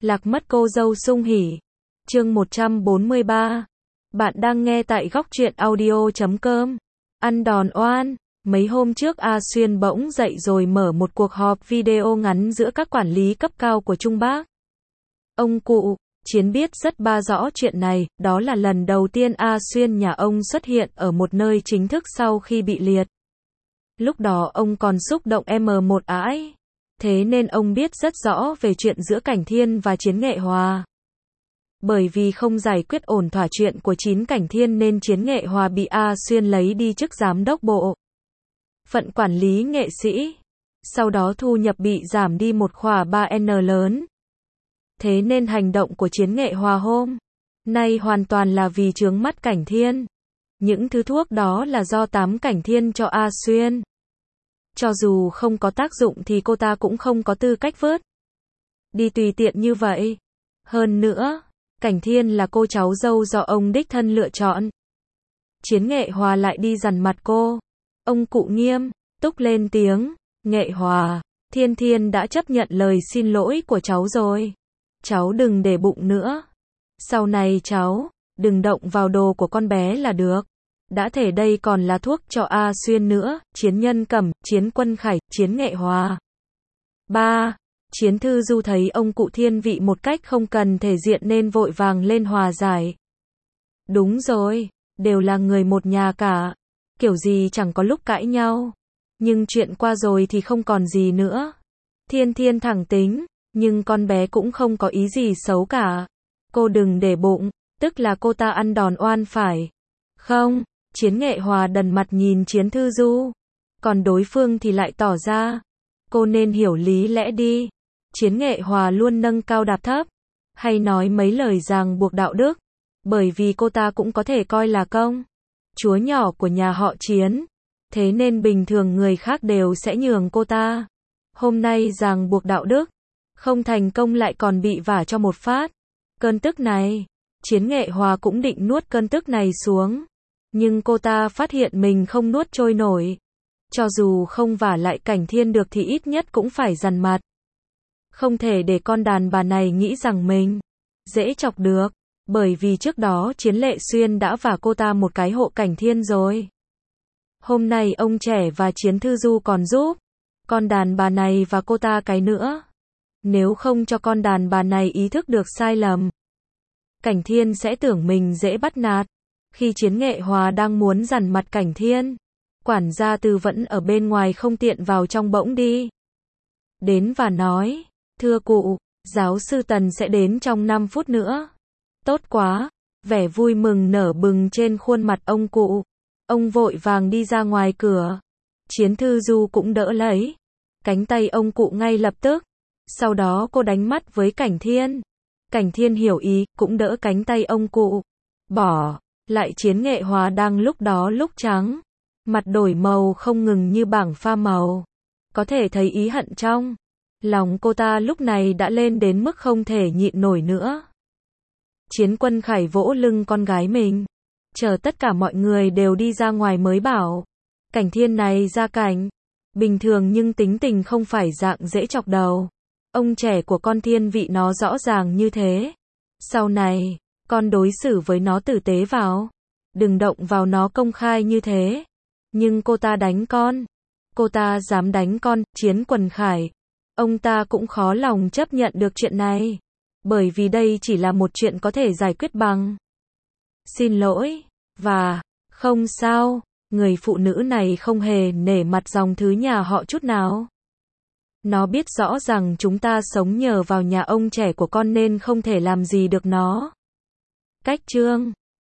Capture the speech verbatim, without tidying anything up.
Lạc mất cô dâu sung hỉ. Chương một trăm bốn mươi ba. Bạn đang nghe tại góc truyện audio chấm com. Ăn đòn oan. Mấy hôm trước A Xuyên bỗng dậy rồi mở một cuộc họp video ngắn giữa các quản lý cấp cao của Trung Bắc. Ông cụ, Chiến biết rất ba rõ chuyện này, đó là lần đầu tiên A Xuyên nhà ông xuất hiện ở một nơi chính thức sau khi bị liệt. Lúc đó ông còn xúc động em một ãi. Thế nên ông biết rất rõ về chuyện giữa Cảnh Thiên và Chiến Nghệ Hòa. Bởi vì không giải quyết ổn thỏa chuyện của chín Cảnh Thiên nên Chiến Nghệ Hòa bị A Xuyên lấy đi chức giám đốc bộ phận quản lý nghệ sĩ. Sau đó thu nhập bị giảm đi một khỏa ba N lớn. Thế nên hành động của Chiến Nghệ Hòa hôm nay hoàn toàn là vì chướng mắt Cảnh Thiên. Những thứ thuốc đó là do tám Cảnh Thiên cho A Xuyên. Cho dù không có tác dụng thì cô ta cũng không có tư cách vớt đi tùy tiện như vậy. Hơn nữa, Cảnh Thiên là cô cháu dâu do ông đích thân lựa chọn. Chiến Nghệ Hòa lại đi dằn mặt cô. Ông cụ nghiêm túc lên tiếng, Nghệ Hòa, Thiên Thiên đã chấp nhận lời xin lỗi của cháu rồi. Cháu đừng để bụng nữa. Sau này cháu, đừng động vào đồ của con bé là được. Đã thể đây còn là thuốc cho A Xuyên nữa. Chiến Nhân Cẩm, Chiến Quân Khải, Chiến Nghệ Hòa. ba. Chiến Thư Du thấy ông cụ thiên vị một cách không cần thể diện nên vội vàng lên hòa giải. Đúng rồi, đều là người một nhà cả. Kiểu gì chẳng có lúc cãi nhau. Nhưng chuyện qua rồi thì không còn gì nữa. Thiên Thiên thẳng tính, nhưng con bé cũng không có ý gì xấu cả. Cô đừng để bụng, tức là cô ta ăn đòn oan phải không? Chiến Nghệ Hòa đần mặt nhìn Chiến Thư Du. Còn đối phương thì lại tỏ ra, cô nên hiểu lý lẽ đi. Chiến Nghệ Hòa luôn nâng cao đạp thấp, hay nói mấy lời ràng buộc đạo đức. Bởi vì cô ta cũng có thể coi là công chúa nhỏ của nhà họ Chiến. Thế nên bình thường người khác đều sẽ nhường cô ta. Hôm nay ràng buộc đạo đức, không thành công lại còn bị vả cho một phát. Cơn tức này, Chiến Nghệ Hòa cũng định nuốt cơn tức này xuống. Nhưng cô ta phát hiện mình không nuốt trôi nổi. Cho dù không vả lại Cảnh Thiên được thì ít nhất cũng phải dằn mặt. Không thể để con đàn bà này nghĩ rằng mình dễ chọc được. Bởi vì trước đó Chiến Lệ Xuyên đã vả cô ta một cái hộ Cảnh Thiên rồi. Hôm nay ông trẻ và Chiến Thư Du còn giúp con đàn bà này và cô ta cái nữa. Nếu không cho con đàn bà này ý thức được sai lầm, Cảnh Thiên sẽ tưởng mình dễ bắt nạt. Khi Chiến Nghệ Hòa đang muốn dằn mặt Cảnh Thiên, quản gia Từ vẫn ở bên ngoài không tiện vào trong bỗng đi đến và nói, thưa cụ, giáo sư Tần sẽ đến trong năm phút nữa. Tốt quá, vẻ vui mừng nở bừng trên khuôn mặt ông cụ. Ông vội vàng đi ra ngoài cửa. Chiến Thư Du cũng đỡ lấy cánh tay ông cụ ngay lập tức. Sau đó cô đánh mắt với Cảnh Thiên. Cảnh Thiên hiểu ý, cũng đỡ cánh tay ông cụ. Bỏ lại Chiến Nghệ Hòa đang lúc đó lúc trắng. Mặt đổi màu không ngừng như bảng pha màu. Có thể thấy ý hận trong lòng cô ta lúc này đã lên đến mức không thể nhịn nổi nữa. Chiến Quân Khải vỗ lưng con gái mình. Chờ tất cả mọi người đều đi ra ngoài mới bảo. Cảnh Thiên này ra cảnh bình thường nhưng tính tình không phải dạng dễ chọc đầu. Ông trẻ của con thiên vị nó rõ ràng như thế. Sau này, con đối xử với nó tử tế vào. Đừng động vào nó công khai như thế. Nhưng cô ta đánh con. Cô ta dám đánh con, Chiến Quân Khải. Ông ta cũng khó lòng chấp nhận được chuyện này. Bởi vì đây chỉ là một chuyện có thể giải quyết bằng xin lỗi. Và, không sao, người phụ nữ này không hề nể mặt dòng thứ nhà họ chút nào. Nó biết rõ rằng chúng ta sống nhờ vào nhà ông trẻ của con nên không thể làm gì được nó. Cách chương